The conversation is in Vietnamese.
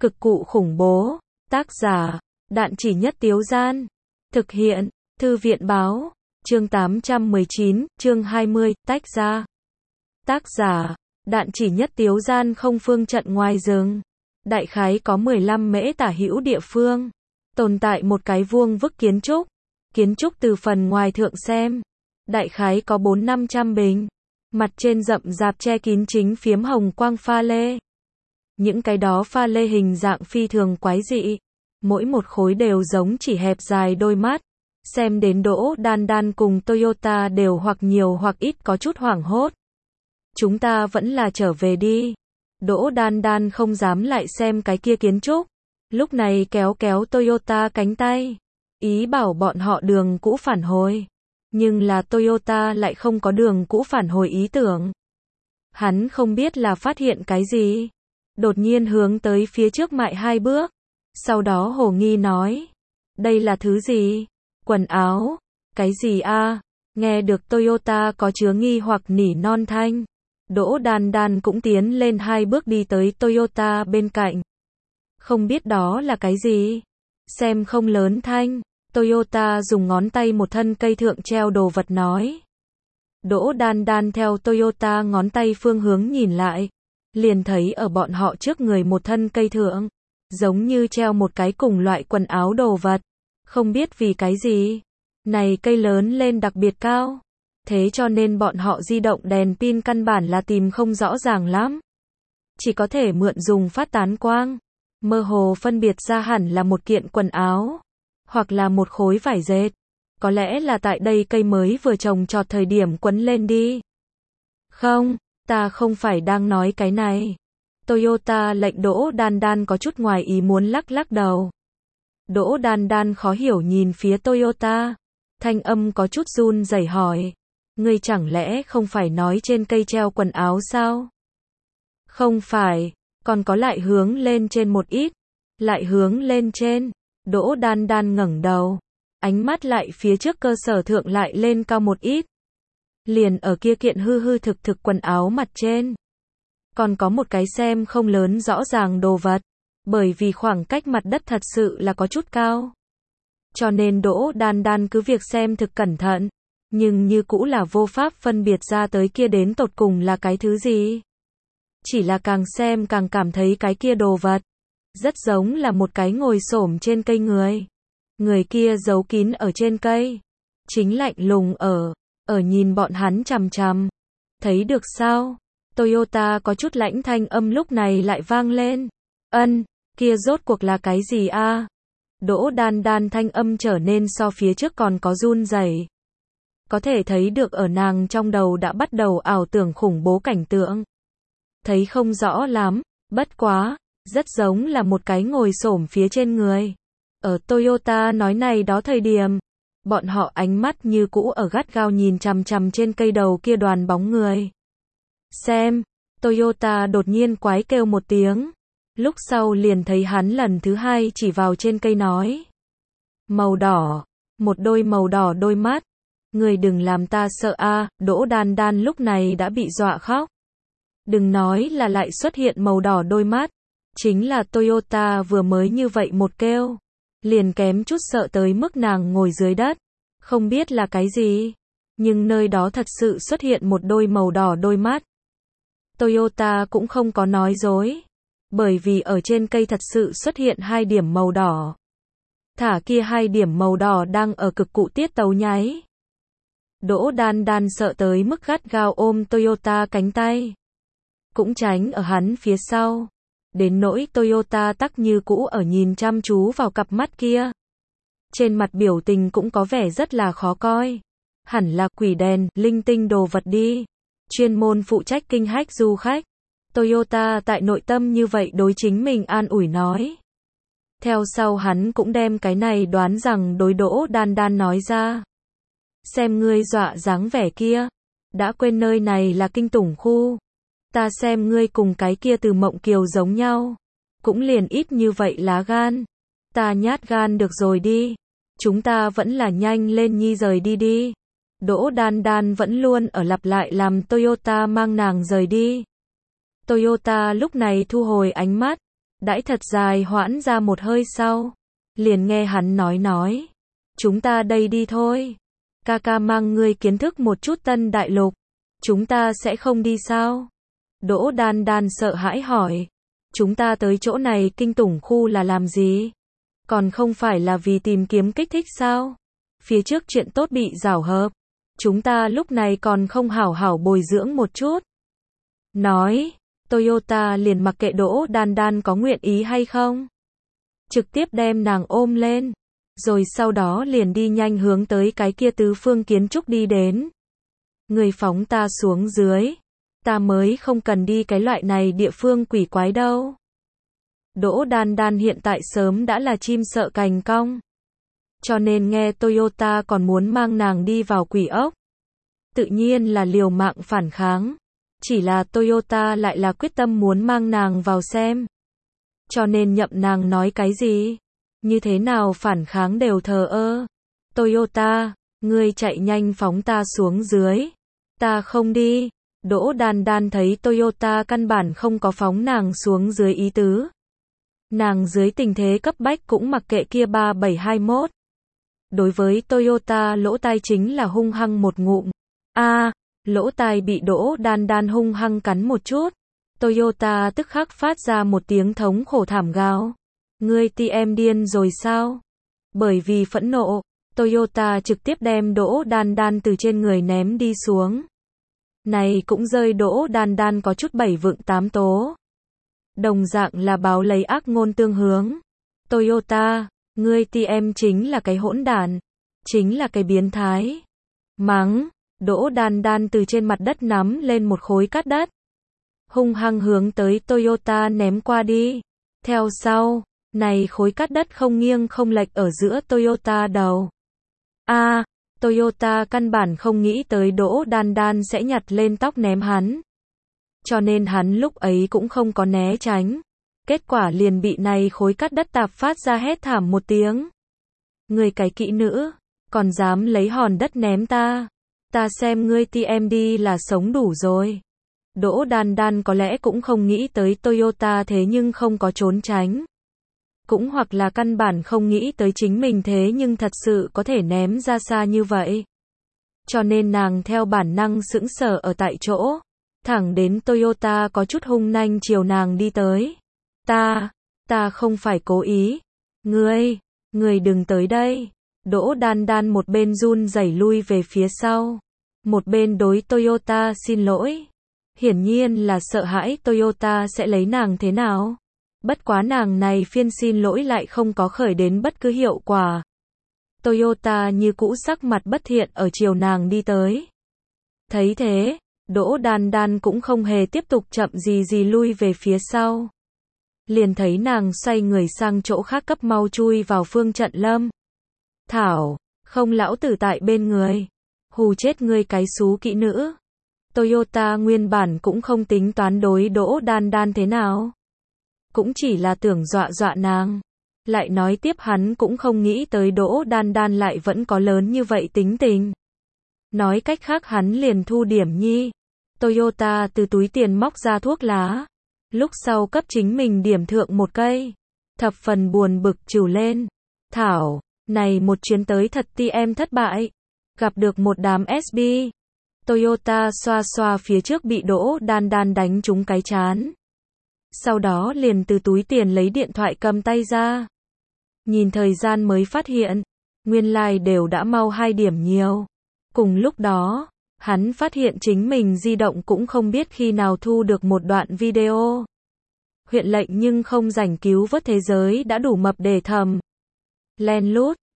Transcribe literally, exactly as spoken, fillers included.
Cực cụ khủng bố. Tác giả, Đạn Chỉ Nhất Tiếu Gian. Thực hiện, Thư viện báo. Chương tám trăm mười chín, chương hai mươi, tách ra. Tác giả, Đạn Chỉ Nhất Tiếu Gian. Không phương trận ngoài rừng. Đại khái có mười lăm mễ tả hữu địa phương. Tồn tại một cái vuông vức kiến trúc. Kiến trúc từ phần ngoài thượng xem. Đại khái có bốn năm trăm bình. Mặt trên rậm rạp che kín chính phiếm hồng quang pha lê. Những cái đó pha lê hình dạng phi thường quái dị. Mỗi một khối đều giống chỉ hẹp dài đôi mắt. Xem đến Đỗ Đan Đan cùng Toyota đều hoặc nhiều hoặc ít có chút hoảng hốt. Chúng ta vẫn là trở về đi. Đỗ Đan Đan không dám lại xem cái kia kiến trúc. Lúc này kéo kéo Toyota cánh tay. Ý bảo bọn họ đường cũ phản hồi. Nhưng là Toyota lại không có đường cũ phản hồi ý tưởng. Hắn không biết là phát hiện cái gì. Đột nhiên hướng tới phía trước mại hai bước. Sau đó hồ nghi nói. Đây là thứ gì? Quần áo? Cái gì a? Nghe được Toyota có chứa nghi hoặc nỉ non thanh. Đỗ Đan Đan cũng tiến lên hai bước đi tới Toyota bên cạnh. Không biết đó là cái gì? Xem không lớn thanh. Toyota dùng ngón tay một thân cây thượng treo đồ vật nói. Đỗ Đan Đan theo Toyota ngón tay phương hướng nhìn lại. Liền thấy ở bọn họ trước người một thân cây thượng. Giống như treo một cái cùng loại quần áo đồ vật. Không biết vì cái gì. Này cây lớn lên đặc biệt cao. Thế cho nên bọn họ di động đèn pin căn bản là tìm không rõ ràng lắm. Chỉ có thể mượn dùng phát tán quang. Mơ hồ phân biệt ra hẳn là một kiện quần áo. Hoặc là một khối vải dệt. Có lẽ là tại đây cây mới vừa trồng trọt thời điểm quấn lên đi. Không, ta không phải đang nói cái này. Toyota lệnh Đỗ Đan Đan có chút ngoài ý muốn lắc lắc đầu. Đỗ Đan Đan khó hiểu nhìn phía Toyota. Thanh âm có chút run rẩy hỏi. Ngươi chẳng lẽ không phải nói trên cây treo quần áo sao? Không phải, còn có lại hướng lên trên một ít. Lại hướng lên trên. Đỗ Đan Đan ngẩng đầu. Ánh mắt lại phía trước cơ sở thượng lại lên cao một ít. Liền ở kia kiện hư hư thực thực quần áo mặt trên. Còn có một cái xem không lớn rõ ràng đồ vật. Bởi vì khoảng cách mặt đất thật sự là có chút cao. Cho nên Đỗ Đan Đan cứ việc xem thực cẩn thận. Nhưng như cũ là vô pháp phân biệt ra tới kia đến tột cùng là cái thứ gì. Chỉ là càng xem càng cảm thấy cái kia đồ vật. Rất giống là một cái ngồi xổm trên cây người. Người kia giấu kín ở trên cây. Chính lạnh lùng ở. Ở nhìn bọn hắn chằm chằm. Thấy được sao? Toyota có chút lãnh thanh âm lúc này lại vang lên. Ân, kia rốt cuộc là cái gì a? Đỗ Đan Đan thanh âm trở nên so phía trước còn có run rẩy. Có thể thấy được ở nàng trong đầu đã bắt đầu ảo tưởng khủng bố cảnh tượng. Thấy không rõ lắm, bất quá, rất giống là một cái ngồi xổm phía trên người. Ở Toyota nói này đó thời điểm, bọn họ ánh mắt như cũ ở gắt gao nhìn chằm chằm trên cây đầu kia đoàn bóng người. Xem, Toyota đột nhiên quái kêu một tiếng. Lúc sau liền thấy hắn lần thứ hai chỉ vào trên cây nói. Màu đỏ, một đôi màu đỏ đôi mắt. Người đừng làm ta sợ a. Đỗ Đan Đan lúc này đã bị dọa khóc. Đừng nói là lại xuất hiện màu đỏ đôi mắt. Chính là Toyota vừa mới như vậy một kêu. Liền kém chút sợ tới mức nàng ngồi dưới đất. Không biết là cái gì. Nhưng nơi đó thật sự xuất hiện một đôi màu đỏ đôi mắt. Toyota cũng không có nói dối. Bởi vì ở trên cây thật sự xuất hiện hai điểm màu đỏ. Thả kia hai điểm màu đỏ đang ở cực cụ tiết tấu nháy. Đỗ Đan Đan sợ tới mức gắt gao ôm Toyota cánh tay. Cũng tránh ở hắn phía sau. Đến nỗi Toyota tắc như cũ ở nhìn chăm chú vào cặp mắt kia. Trên mặt biểu tình cũng có vẻ rất là khó coi. Hẳn là quỷ đèn, linh tinh đồ vật đi. Chuyên môn phụ trách kinh hách du khách. Toyota tại nội tâm như vậy đối chính mình an ủi nói. Theo sau hắn cũng đem cái này đoán rằng đối Đỗ Đan Đan nói ra. Xem ngươi dọa dáng vẻ kia. Đã quên nơi này là kinh tủng khu. Ta xem ngươi cùng cái kia Từ Mộng Kiều giống nhau. Cũng liền ít như vậy lá gan. Ta nhát gan được rồi đi. Chúng ta vẫn là nhanh lên nhi rời đi đi. Đỗ Đan Đan vẫn luôn ở lặp lại làm Toyota mang nàng rời đi. Toyota lúc này thu hồi ánh mắt. Đãi thật dài hoãn ra một hơi sau. Liền nghe hắn nói nói. Chúng ta đây đi thôi. Ca ca mang ngươi kiến thức một chút Tân Đại Lục. Chúng ta sẽ không đi sao? Đỗ Đan Đan sợ hãi hỏi. Chúng ta tới chỗ này kinh tủng khu là làm gì? Còn không phải là vì tìm kiếm kích thích sao? Phía trước chuyện tốt bị rào hợp. Chúng ta lúc này còn không hảo hảo bồi dưỡng một chút. Nói, Toyota liền mặc kệ Đỗ Đan Đan có nguyện ý hay không. Trực tiếp đem nàng ôm lên. Rồi sau đó liền đi nhanh hướng tới cái kia tứ phương kiến trúc đi đến. Người phóng ta xuống dưới. Ta mới không cần đi cái loại này địa phương quỷ quái đâu. Đỗ Đan Đan hiện tại sớm đã là chim sợ cành cong. Cho nên nghe Toyota còn muốn mang nàng đi vào quỷ ốc. Tự nhiên là liều mạng phản kháng. Chỉ là Toyota lại là quyết tâm muốn mang nàng vào xem. Cho nên nhậm nàng nói cái gì? Như thế nào phản kháng đều thờ ơ. Toyota, ngươi chạy nhanh phóng ta xuống dưới. Ta không đi. Đỗ Đan Đan thấy Toyota căn bản không có phóng nàng xuống dưới ý tứ. Nàng dưới tình thế cấp bách cũng mặc kệ kia ba bảy hai mốt. Đối với Toyota lỗ tai chính là hung hăng một ngụm. A, à, lỗ tai bị Đỗ Đan Đan hung hăng cắn một chút. Toyota tức khắc phát ra một tiếng thống khổ thảm gào. Ngươi ti em điên rồi sao? Bởi vì phẫn nộ, Toyota trực tiếp đem Đỗ Đan Đan từ trên người ném đi xuống. Này cũng rơi Đỗ Đan Đan có chút bảy vượng tám tố. Đồng dạng là báo lấy ác ngôn tương hướng. Toyota, ngươi ti em chính là cái hỗn đản, chính là cái biến thái. Mắng, Đỗ Đan Đan từ trên mặt đất nắm lên một khối cát đất. Hung hăng hướng tới Toyota ném qua đi. Theo sau, này khối cát đất không nghiêng không lệch ở giữa Toyota đầu. A, à, Toyota căn bản không nghĩ tới Đỗ Đan Đan sẽ nhặt lên tóc ném hắn. Cho nên hắn lúc ấy cũng không có né tránh. Kết quả liền bị này khối cát đất tạp phát ra hét thảm một tiếng. Người cái kỹ nữ, còn dám lấy hòn đất ném ta. Ta xem ngươi ti em đi là sống đủ rồi. Đỗ Đan Đan có lẽ cũng không nghĩ tới Toyota thế nhưng không có trốn tránh. Cũng hoặc là căn bản không nghĩ tới chính mình thế nhưng thật sự có thể ném ra xa như vậy. Cho nên nàng theo bản năng sững sờ ở tại chỗ. Thẳng đến Toyota có chút hung nanh chiều nàng đi tới. Ta, ta không phải cố ý. Ngươi, ngươi đừng tới đây. Đỗ Đan Đan một bên run rẩy lui về phía sau. Một bên đối Toyota xin lỗi. Hiển nhiên là sợ hãi Toyota sẽ lấy nàng thế nào. Bất quá nàng này phiên xin lỗi lại không có khởi đến bất cứ hiệu quả. Toyota như cũ sắc mặt bất thiện ở chiều nàng đi tới. Thấy thế, Đỗ Đan Đan cũng không hề tiếp tục chậm gì gì lui về phía sau. Liền thấy nàng xoay người sang chỗ khác cấp mau chui vào phương trận lâm. Thảo, không lão tử tại bên người. Hù chết ngươi cái xú kỹ nữ. Toyota nguyên bản cũng không tính toán đối Đỗ Đan Đan thế nào. Cũng chỉ là tưởng dọa dọa nàng. Lại nói tiếp hắn cũng không nghĩ tới Đỗ Đan Đan lại vẫn có lớn như vậy tính tình. Nói cách khác hắn liền thu điểm nhi. Toyota từ túi tiền móc ra thuốc lá. Lúc sau cấp chính mình điểm thượng một cây. Thập phần buồn bực trừ lên. Thảo, này một chuyến tới thật ti em thất bại. Gặp được một đám ét bê. Toyota xoa xoa phía trước bị Đỗ Đan Đan đánh trúng cái chán. Sau đó liền từ túi tiền lấy điện thoại cầm tay ra. Nhìn thời gian mới phát hiện. Nguyên lai like đều đã mau hai điểm nhiều. Cùng lúc đó, hắn phát hiện chính mình di động cũng không biết khi nào thu được một đoạn video. Huyện lệnh nhưng không rảnh cứu vớt thế giới đã đủ mập để thầm. Len lút,